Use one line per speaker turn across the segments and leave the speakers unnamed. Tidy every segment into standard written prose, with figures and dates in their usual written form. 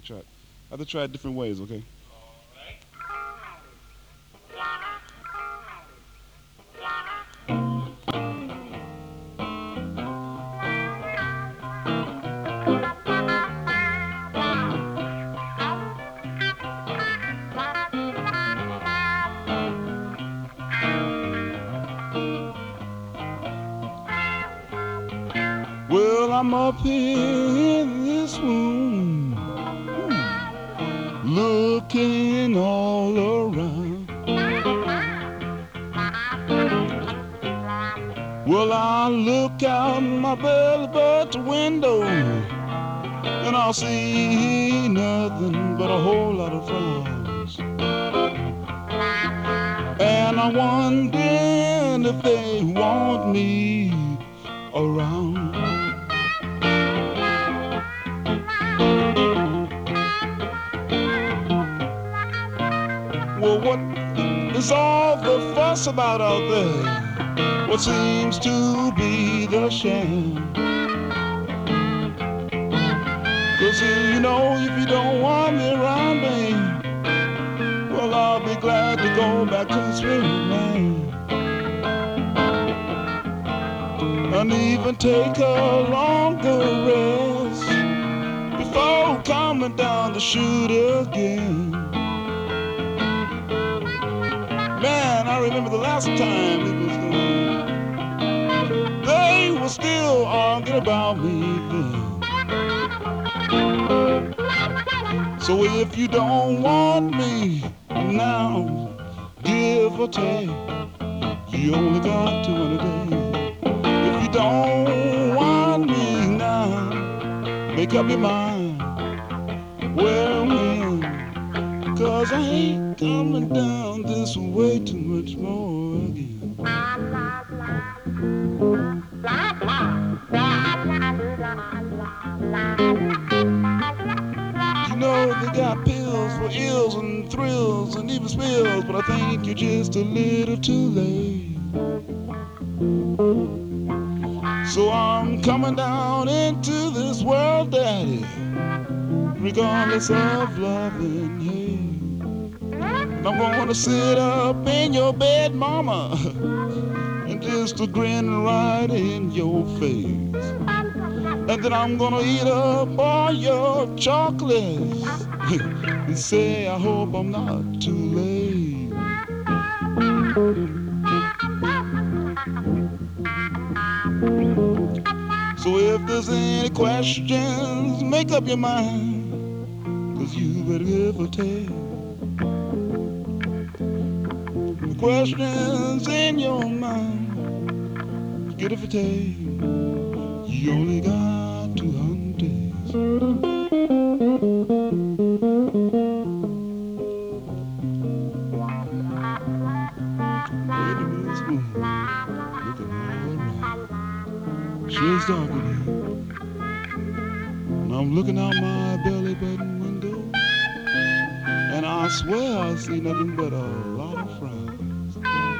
Try it. I have to try it different ways, okay? Well, I'm up here in this room, looking all around. Well, I look out my belly button window, and I'll see nothing but a whole lot of frowns. And I'm wondering if they want me around. Well, what is all the fuss about out there? What seems to be the sham? 'Cause you know, if you don't want me around me, well, I'll be glad to go back to the spirit land. And even take a longer rest before coming down to shoot again. Man, I remember the last time it was gone. They were still arguing about me then. So if you don't want me now, give or take, you only got 200 days. If you don't want me now, make up your mind. Well, when? 'Cause I ain't coming down this way too much more again. You know they got pills for ills and thrills and even spills, but I think you're just a little too late. So I'm coming down into this world, Daddy, regardless of love and hate. And I'm gonna sit up in your bed, Mama, and just a grin right in your face. And then I'm gonna eat up all your chocolates and say I hope I'm not too late. So if there's any questions, make up your mind, 'cause you better give or take. The questions in your mind, get it for take. You only got 200 days. Waiting in this room, looking all around. Sure it's dark in here. And I'm looking out my belly button window, and I swear I see nothing but a lot of frowns.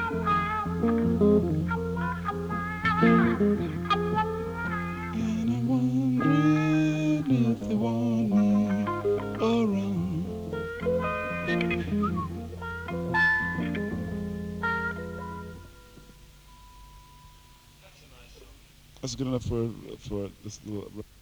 And I'm wondering if they want me around. That's good enough for this little